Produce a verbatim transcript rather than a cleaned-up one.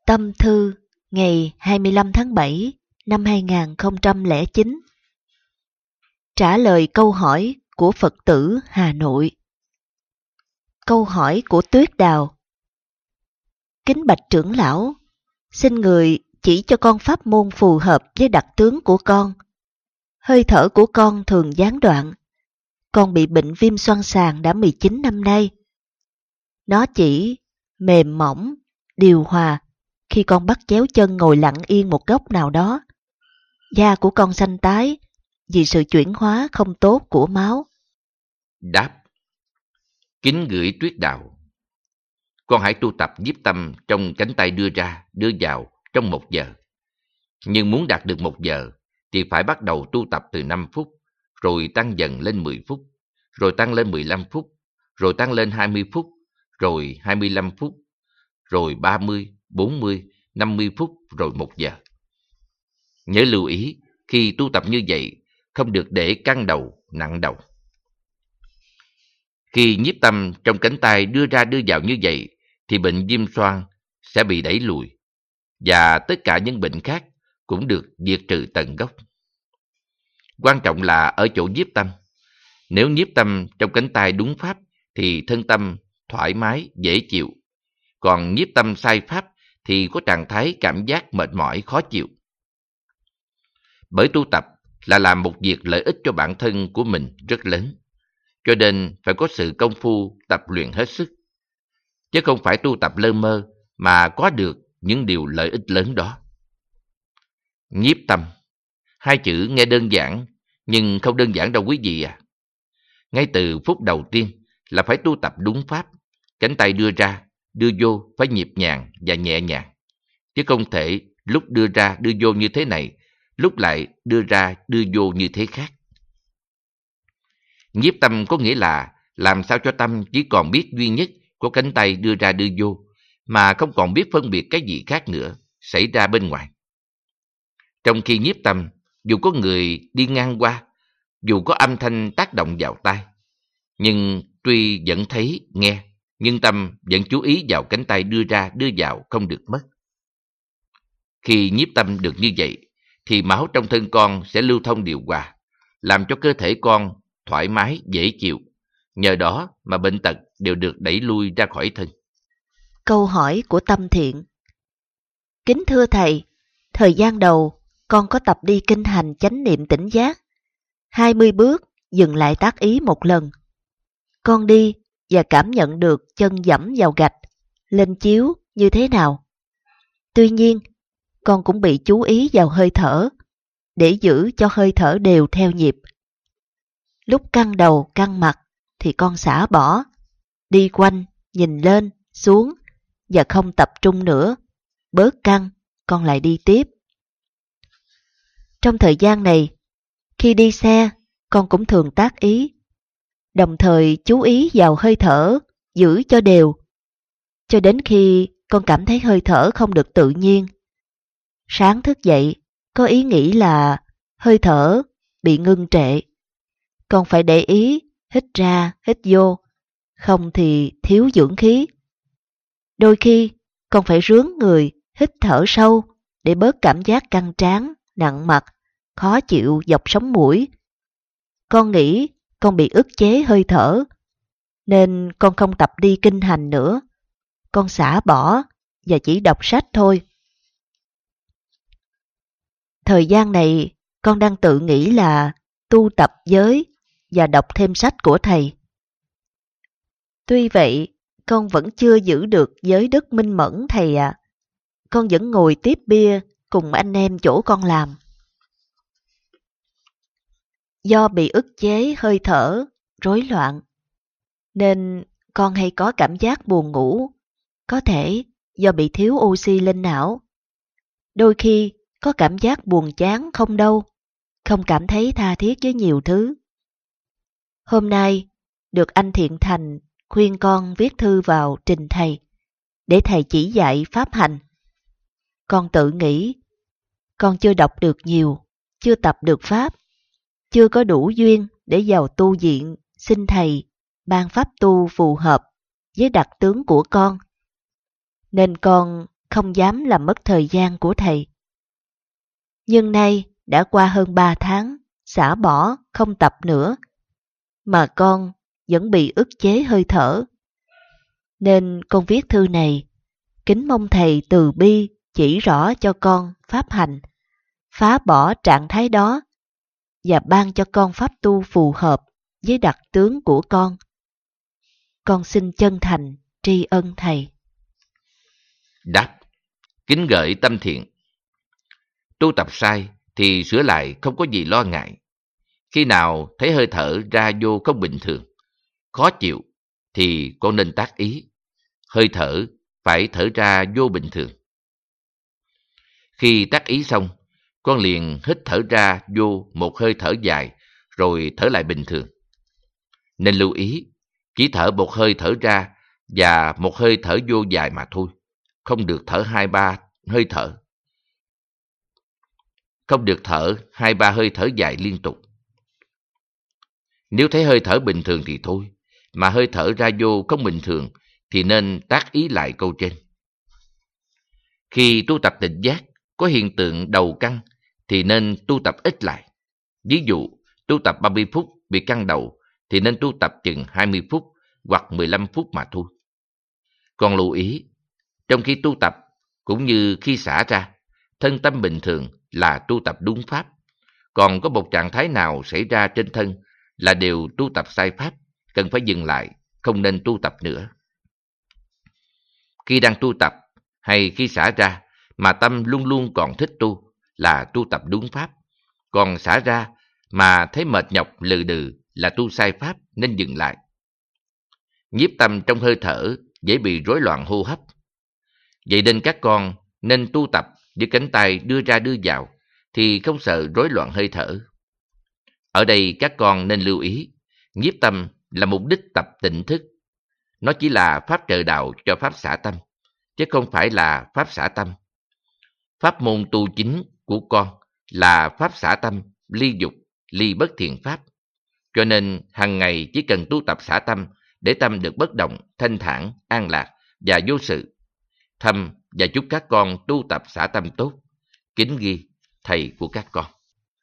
Tâm thư ngày hai mươi lăm tháng bảy năm hai nghìn không trăm lẻ chín. Trả lời câu hỏi của Phật tử Hà Nội. Câu hỏi của Tuyết Đào. Kính bạch trưởng lão, xin người chỉ cho con pháp môn phù hợp với đặc tướng của con. Hơi thở của con thường gián đoạn. Con bị bệnh viêm xoang xàng đã mười chín năm nay. Nó chỉ mềm mỏng, điều hòa khi con bắt chéo chân ngồi lặng yên một góc nào đó. Da của con xanh tái vì sự chuyển hóa không tốt của máu. Đáp. Kính gửi Tuyết Đào, con hãy tu tập nhiếp tâm trong cánh tay đưa ra, đưa vào trong một giờ. Nhưng muốn đạt được một giờ thì phải bắt đầu tu tập từ năm phút, rồi tăng dần lên mười phút, rồi tăng lên mười lăm phút, rồi tăng lên hai mươi phút, rồi hai mươi lăm phút, rồi ba mươi, bốn mươi, năm mươi phút, rồi một giờ. Nhớ lưu ý, khi tu tập như vậy, không được để căng đầu, nặng đầu. Khi nhiếp tâm trong cánh tay đưa ra đưa vào như vậy, thì bệnh viêm xoang sẽ bị đẩy lùi, và tất cả những bệnh khác cũng được diệt trừ tận gốc. Quan trọng là ở chỗ nhiếp tâm. Nếu nhiếp tâm trong cánh tay đúng pháp, thì thân tâm thoải mái, dễ chịu. Còn nhiếp tâm sai pháp thì có trạng thái cảm giác mệt mỏi, khó chịu. Bởi tu tập là làm một việc lợi ích cho bản thân của mình rất lớn, cho nên phải có sự công phu tập luyện hết sức, chứ không phải tu tập lơ mơ mà có được những điều lợi ích lớn đó. Nhiếp tâm, hai chữ nghe đơn giản, nhưng không đơn giản đâu quý vị à. Ngay từ phút đầu tiên là phải tu tập đúng pháp, cánh tay đưa ra, đưa vô phải nhịp nhàng và nhẹ nhàng, chứ không thể lúc đưa ra đưa vô như thế này, lúc lại đưa ra đưa vô như thế khác. Nhiếp tâm có nghĩa là làm sao cho tâm chỉ còn biết duy nhất có cánh tay đưa ra đưa vô, mà không còn biết phân biệt cái gì khác nữa xảy ra bên ngoài. Trong khi nhiếp tâm, dù có người đi ngang qua, dù có âm thanh tác động vào tai, nhưng tuy vẫn thấy, nghe, nhưng tâm vẫn chú ý vào cánh tay đưa ra đưa vào không được mất. Khi nhiếp tâm được như vậy, thì máu trong thân con sẽ lưu thông điều hòa, làm cho cơ thể con thoải mái, dễ chịu. Nhờ đó mà bệnh tật đều được đẩy lui ra khỏi thân. Câu hỏi của Tâm Thiện. Kính thưa Thầy, thời gian đầu con có tập đi kinh hành chánh niệm tỉnh giác. hai mươi bước dừng lại tác ý một lần. Con đi và cảm nhận được chân dẫm vào gạch, lên chiếu như thế nào. Tuy nhiên, con cũng bị chú ý vào hơi thở, để giữ cho hơi thở đều theo nhịp. Lúc căng đầu, căng mặt thì con xả bỏ, đi quanh, nhìn lên, xuống và không tập trung nữa. Bớt căng, con lại đi tiếp. Trong thời gian này, khi đi xe, con cũng thường tác ý, đồng thời chú ý vào hơi thở, giữ cho đều, cho đến khi con cảm thấy hơi thở không được tự nhiên. Sáng thức dậy, có ý nghĩ là hơi thở bị ngưng trệ. Con phải để ý, hít ra, hít vô, không thì thiếu dưỡng khí. Đôi khi, con phải rướn người, hít thở sâu để bớt cảm giác căng trán, nặng mặt, khó chịu dọc sống mũi. Con nghĩ con bị ức chế hơi thở, nên con không tập đi kinh hành nữa. Con xả bỏ và chỉ đọc sách thôi. Thời gian này, con đang tự nghĩ là tu tập giới và đọc thêm sách của Thầy. Tuy vậy, con vẫn chưa giữ được giới đức minh mẫn Thầy ạ. À. Con vẫn ngồi tiếp bia cùng anh em chỗ con làm. Do bị ức chế hơi thở, rối loạn, nên con hay có cảm giác buồn ngủ, có thể do bị thiếu oxy lên não. Đôi khi có cảm giác buồn chán không đâu, không cảm thấy tha thiết với nhiều thứ. Hôm nay, được anh Thiện Thành khuyên con viết thư vào trình Thầy, để Thầy chỉ dạy pháp hành. Con tự nghĩ, con chưa đọc được nhiều, chưa tập được pháp, chưa có đủ duyên để vào tu viện, xin Thầy ban pháp tu phù hợp với đặc tướng của con. Nên con không dám làm mất thời gian của thầy. Nhưng nay đã qua hơn ba tháng, xả bỏ, không tập nữa, mà con vẫn bị ức chế hơi thở. Nên con viết thư này, kính mong thầy từ bi chỉ rõ cho con pháp hành, phá bỏ trạng thái đó và ban cho con pháp tu phù hợp với đặc tướng của con. Con xin chân thành tri ân thầy. Đáp: kính gửi tâm thiện. Tu tập sai thì sửa lại không có gì lo ngại. Khi nào thấy hơi thở ra vô không bình thường, khó chịu, thì con nên tác ý. Hơi thở phải thở ra vô bình thường. Khi tác ý xong, con liền hít thở ra vô một hơi thở dài, rồi thở lại bình thường. Nên lưu ý, chỉ thở một hơi thở ra và một hơi thở vô dài mà thôi. Không được thở hai ba hơi thở. Không được thở hai ba hơi thở dài liên tục. Nếu thấy hơi thở bình thường thì thôi, mà hơi thở ra vô không bình thường thì nên tác ý lại câu trên. Khi tu tập tỉnh giác, có hiện tượng đầu căng thì nên tu tập ít lại. Ví dụ, tu tập ba mươi phút bị căng đầu thì nên tu tập chừng hai mươi phút hoặc mười lăm phút mà thôi. Còn lưu ý, trong khi tu tập cũng như khi xả ra, thân tâm bình thường là tu tập đúng pháp. Còn có một trạng thái nào xảy ra trên thân là đều tu tập sai pháp, cần phải dừng lại, không nên tu tập nữa. Khi đang tu tập hay khi xả ra mà tâm luôn luôn còn thích tu là tu tập đúng pháp. Còn xả ra mà thấy mệt nhọc lừ đừ là tu sai pháp, nên dừng lại. Nhiếp tâm trong hơi thở dễ bị rối loạn hô hấp. Vậy nên các con nên tu tập với cánh tay đưa ra đưa vào thì không sợ rối loạn hơi thở. Ở đây các con nên lưu ý, nhiếp tâm là mục đích tập tỉnh thức. Nó chỉ là pháp trợ đạo cho pháp xả tâm, chứ không phải là pháp xả tâm. Pháp môn tu chính của con là pháp xả tâm, ly dục, ly bất thiện pháp. Cho nên hàng ngày chỉ cần tu tập xả tâm để tâm được bất động, thanh thản, an lạc và vô sự. Thầm và chúc các con tu tập xả tâm tốt. Kính ghi, thầy của các con.